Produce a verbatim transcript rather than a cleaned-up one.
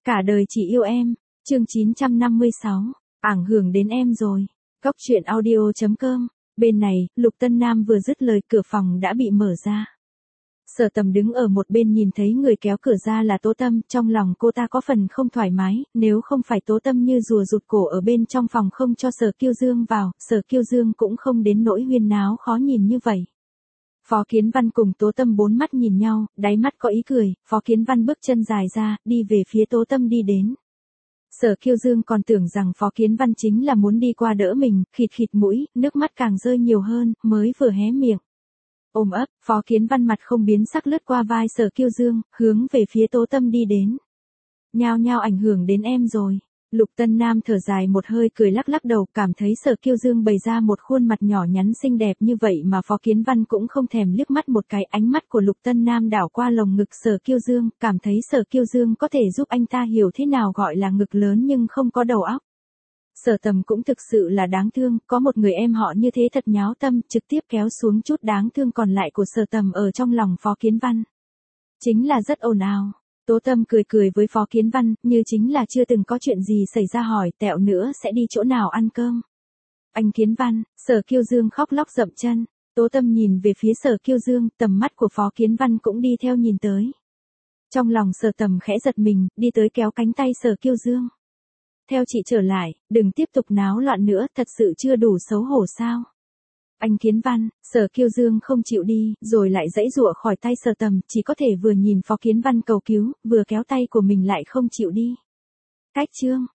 Cả đời chỉ yêu em, chương chín trăm năm mươi sáu, ảnh hưởng đến em rồi. Cóc truyện audio chấm com, bên này, Lục Tân Nam vừa dứt lời cửa phòng đã bị mở ra. Sở Tầm đứng ở một bên nhìn thấy người kéo cửa ra là Tố Tâm, trong lòng cô ta có phần không thoải mái, nếu không phải Tố Tâm như rùa rụt cổ ở bên trong phòng không cho Sở Kiêu Dương vào, Sở Kiêu Dương cũng không đến nỗi huyên náo khó nhìn như vậy. Phó Kiến Văn cùng Tố Tâm bốn mắt nhìn nhau, đáy mắt có ý cười, Phó Kiến Văn bước chân dài ra, đi về phía Tố Tâm đi đến. Sở Kiêu Dương còn tưởng rằng Phó Kiến Văn chính là muốn đi qua đỡ mình, khịt khịt mũi, nước mắt càng rơi nhiều hơn, mới vừa hé miệng. Ôm ấp, Phó Kiến Văn mặt không biến sắc lướt qua vai Sở Kiêu Dương, hướng về phía Tố Tâm đi đến. Nhao nhao ảnh hưởng đến em rồi. Lục Tân Nam thở dài một hơi cười lắc lắc đầu, cảm thấy Sở Kiêu Dương bày ra một khuôn mặt nhỏ nhắn xinh đẹp như vậy mà Phó Kiến Văn cũng không thèm liếc mắt một cái. Ánh mắt của Lục Tân Nam đảo qua lồng ngực Sở Kiêu Dương, cảm thấy Sở Kiêu Dương có thể giúp anh ta hiểu thế nào gọi là ngực lớn nhưng không có đầu óc. Sở Tầm cũng thực sự là đáng thương, có một người em họ như thế thật nháo tâm, trực tiếp kéo xuống chút đáng thương còn lại của Sở Tầm ở trong lòng Phó Kiến Văn. Chính là rất ồn ào. Tố Tâm cười cười với Phó Kiến Văn, như chính là chưa từng có chuyện gì xảy ra, hỏi tẹo nữa sẽ đi chỗ nào ăn cơm. Anh Kiến Văn, Sở Kiêu Dương khóc lóc dậm chân. Tố Tâm nhìn về phía Sở Kiêu Dương, tầm mắt của Phó Kiến Văn cũng đi theo nhìn tới. Trong lòng Sở Tầm khẽ giật mình, đi tới kéo cánh tay Sở Kiêu Dương. Theo chị trở lại, đừng tiếp tục náo loạn nữa, thật sự chưa đủ xấu hổ sao? Anh Kiến Văn, Sở Kiêu Dương không chịu đi, rồi lại giãy giụa khỏi tay Sở Tầm, chỉ có thể vừa nhìn Phó Kiến Văn cầu cứu, vừa kéo tay của mình lại không chịu đi. Cách chương,